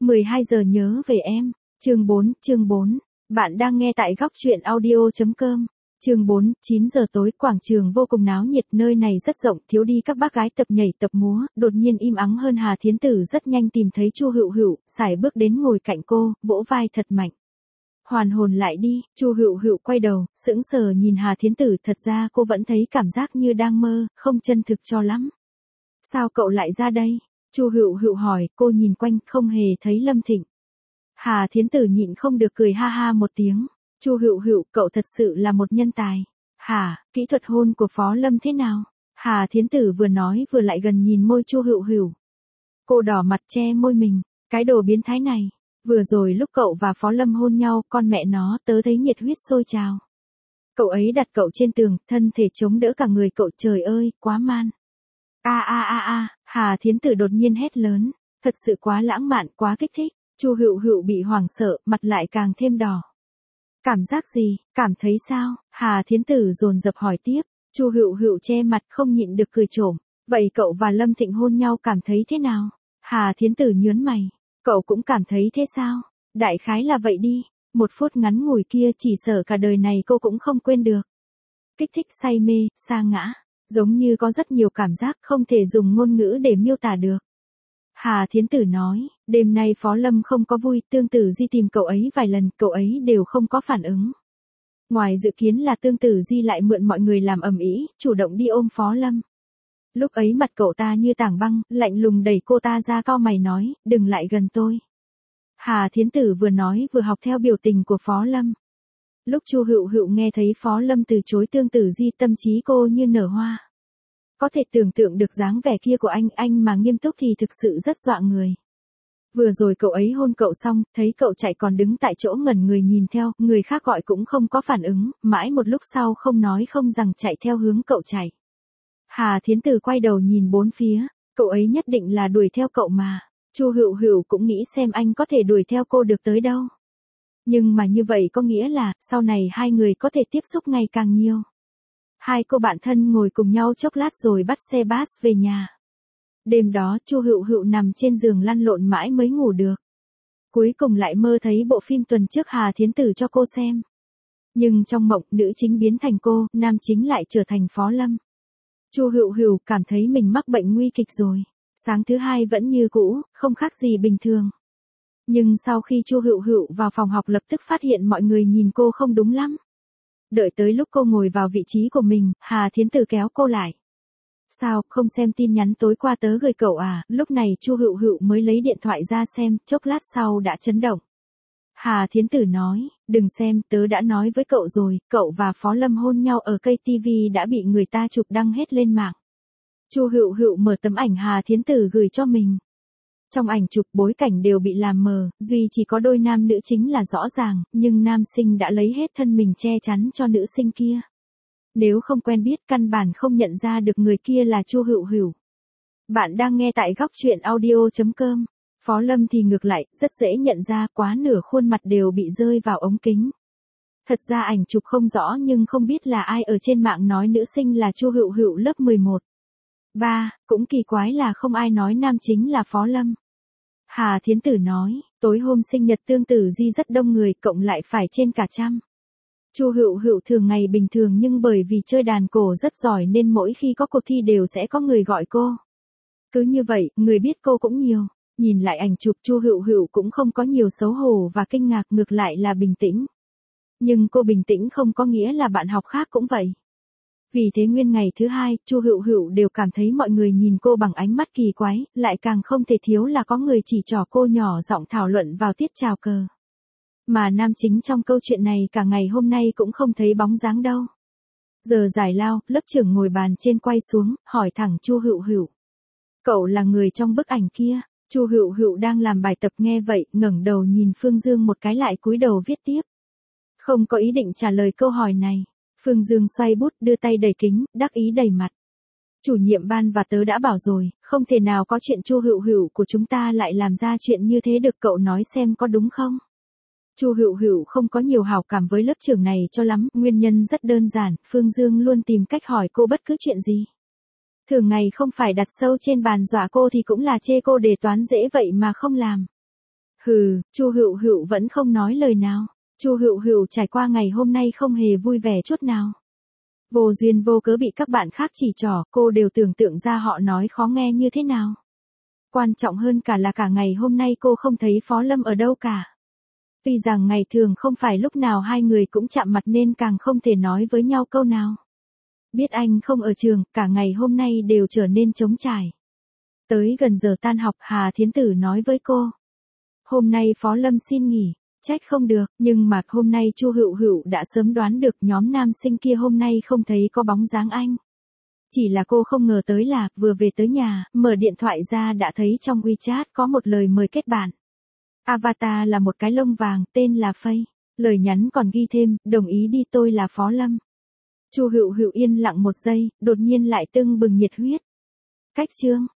12 giờ nhớ về em. Chương 4. Bạn đang nghe tại góc truyện audio.com. Chương 4, 9 giờ tối, quảng trường vô cùng náo nhiệt, nơi này rất rộng, thiếu đi các bác gái tập nhảy tập múa, đột nhiên im ắng hơn. Hà Thiến Tử rất nhanh tìm thấy Chu Hựu Hựu, sải bước đến ngồi cạnh cô, vỗ vai thật mạnh. Hoàn hồn lại đi. Chu Hựu Hựu quay đầu, sững sờ nhìn Hà Thiến Tử, thật ra cô vẫn thấy cảm giác như đang mơ, không chân thực cho lắm. Sao cậu lại ra đây? Chu Hựu Hựu hỏi, cô nhìn quanh, không hề thấy Lâm Thịnh. Hà Thiến Tử nhịn không được cười ha ha một tiếng. Chu Hựu Hựu, cậu thật sự là một nhân tài. Hả, kỹ thuật hôn của Phó Lâm thế nào? Hà Thiến Tử vừa nói vừa lại gần nhìn môi Chu Hựu Hựu. Cô đỏ mặt che môi mình, cái đồ biến thái này. Vừa rồi lúc cậu và Phó Lâm hôn nhau, con mẹ nó, tớ thấy nhiệt huyết sôi trào. Cậu ấy đặt cậu trên tường, thân thể chống đỡ cả người cậu, trời ơi, quá man. Hà Thiến Tử đột nhiên hét lớn, thật sự quá lãng mạn, quá kích thích. Chu Hựu Hựu bị hoảng sợ, mặt lại càng thêm đỏ. Cảm giác gì, cảm thấy sao? Hà Thiến Tử dồn dập hỏi tiếp. Chu Hựu Hựu che mặt không nhịn được cười trộm. Vậy cậu và Lâm Thịnh hôn nhau cảm thấy thế nào? Hà Thiến Tử nhướng mày. Cậu cũng cảm thấy thế sao? Đại khái là vậy đi. Một phút ngắn ngủi kia chỉ sợ cả đời này cô cũng không quên được. Kích thích, say mê, sa ngã. Giống như có rất nhiều cảm giác không thể dùng ngôn ngữ để miêu tả được. Hà Thiến Tử nói, đêm nay Phó Lâm không có vui, Tương Tử Di tìm cậu ấy vài lần, cậu ấy đều không có phản ứng. Ngoài dự kiến là Tương Tử Di lại mượn mọi người làm ầm ĩ, chủ động đi ôm Phó Lâm. Lúc ấy mặt cậu ta như tảng băng, lạnh lùng đẩy cô ta ra, cau mày nói, đừng lại gần tôi. Hà Thiến Tử vừa nói vừa học theo biểu tình của Phó Lâm. Lúc Chu Hựu Hựu nghe thấy Phó Lâm từ chối Tương Tử Di, tâm trí cô như nở hoa. Có thể tưởng tượng được dáng vẻ kia của anh mà nghiêm túc thì thực sự rất dọa người. Vừa rồi cậu ấy hôn cậu xong, thấy cậu chạy còn đứng tại chỗ ngẩn người nhìn theo, người khác gọi cũng không có phản ứng, mãi một lúc sau không nói không rằng chạy theo hướng cậu chạy. Hà Thiến Tử quay đầu nhìn bốn phía, cậu ấy nhất định là đuổi theo cậu mà. Chu Hựu Hựu cũng nghĩ xem anh có thể đuổi theo cô được tới đâu. Nhưng mà như vậy có nghĩa là, sau này hai người có thể tiếp xúc ngày càng nhiều. Hai cô bạn thân ngồi cùng nhau chốc lát rồi bắt xe bus về nhà. Đêm đó Chu Hựu Hựu nằm trên giường lăn lộn mãi mới ngủ được. Cuối cùng lại mơ thấy bộ phim tuần trước Hà Thiến Tử cho cô xem. Nhưng trong mộng, nữ chính biến thành cô, nam chính lại trở thành Phó Lâm. Chu Hựu Hựu cảm thấy mình mắc bệnh nguy kịch rồi. Sáng thứ hai vẫn như cũ, không khác gì bình thường. Nhưng sau khi Chu Hựu Hựu vào phòng học lập tức phát hiện mọi người nhìn cô không đúng lắm. Đợi tới lúc cô ngồi vào vị trí của mình, Hà Thiến Tử kéo cô lại. Sao, không xem tin nhắn tối qua tớ gửi cậu à? Lúc này Chu Hựu Hựu mới lấy điện thoại ra xem, chốc lát sau đã chấn động. Hà Thiến Tử nói, đừng xem, tớ đã nói với cậu rồi, cậu và Phó Lâm hôn nhau ở cây TV đã bị người ta chụp đăng hết lên mạng. Chu Hựu Hựu mở tấm ảnh Hà Thiến Tử gửi cho mình. Trong ảnh chụp bối cảnh đều bị làm mờ, duy chỉ có đôi nam nữ chính là rõ ràng, nhưng nam sinh đã lấy hết thân mình che chắn cho nữ sinh kia. Nếu không quen biết căn bản không nhận ra được người kia là Chu Hựu Hựu. Bạn đang nghe tại góc truyện audio.com. Phó Lâm thì ngược lại, rất dễ nhận ra, quá nửa khuôn mặt đều bị rơi vào ống kính. Thật ra ảnh chụp không rõ nhưng không biết là ai ở trên mạng nói nữ sinh là Chu Hựu Hựu lớp 11. Cũng kỳ quái là không ai nói nam chính là Phó Lâm. Hà Thiến Tử nói, tối hôm sinh nhật Tương Tử Di rất đông người, cộng lại phải trên cả trăm. Chu Hựu Hựu thường ngày bình thường nhưng bởi vì chơi đàn cổ rất giỏi nên mỗi khi có cuộc thi đều sẽ có người gọi cô. Cứ như vậy, người biết cô cũng nhiều. Nhìn lại ảnh chụp, Chu Hựu Hựu cũng không có nhiều xấu hổ và kinh ngạc, ngược lại là bình tĩnh. Nhưng cô bình tĩnh không có nghĩa là bạn học khác cũng vậy. Vì thế nguyên ngày thứ hai, Chu Hựu Hựu đều cảm thấy mọi người nhìn cô bằng ánh mắt kỳ quái, lại càng không thể thiếu là có người chỉ trỏ cô nhỏ giọng thảo luận vào tiết chào cờ. Mà nam chính trong câu chuyện này cả ngày hôm nay cũng không thấy bóng dáng đâu. Giờ giải lao, lớp trưởng ngồi bàn trên quay xuống, hỏi thẳng Chu Hựu Hựu. Cậu là người trong bức ảnh kia. Chu Hựu Hựu đang làm bài tập nghe vậy, ngẩng đầu nhìn Phương Dương một cái lại cúi đầu viết tiếp. Không có ý định trả lời câu hỏi này. Phương Dương xoay bút, đưa tay đẩy kính, đắc ý đầy mặt. Chủ nhiệm ban và tớ đã bảo rồi, không thể nào có chuyện Chu Hựu Hựu của chúng ta lại làm ra chuyện như thế được, cậu nói xem có đúng không? Chu Hựu Hựu không có nhiều hảo cảm với lớp trưởng này cho lắm, nguyên nhân rất đơn giản, Phương Dương luôn tìm cách hỏi cô bất cứ chuyện gì. Thường ngày không phải đặt sâu trên bàn dọa cô thì cũng là chê cô đề toán dễ vậy mà không làm. Hừ, Chu Hựu Hựu vẫn không nói lời nào. Chu Hựu Hựu trải qua ngày hôm nay không hề vui vẻ chút nào. Vô duyên vô cớ bị các bạn khác chỉ trỏ, cô đều tưởng tượng ra họ nói khó nghe như thế nào. Quan trọng hơn cả là cả ngày hôm nay cô không thấy Phó Lâm ở đâu cả. Tuy rằng ngày thường không phải lúc nào hai người cũng chạm mặt nên càng không thể nói với nhau câu nào. Biết anh không ở trường, cả ngày hôm nay đều trở nên trống trải. Tới gần giờ tan học, Hà Thiến Tử nói với cô. Hôm nay Phó Lâm xin nghỉ, trách không được, nhưng mà hôm nay Chu Hựu Hựu đã sớm đoán được nhóm nam sinh kia hôm nay không thấy có bóng dáng anh. Chỉ là cô không ngờ tới là, vừa về tới nhà, mở điện thoại ra đã thấy trong WeChat có một lời mời kết bạn. Avatar là một cái lông vàng, tên là Phây. Lời nhắn còn ghi thêm, đồng ý đi, tôi là Phó Lâm. Chu Hựu Hựu yên lặng một giây, đột nhiên lại tưng bừng nhiệt huyết. Cách chương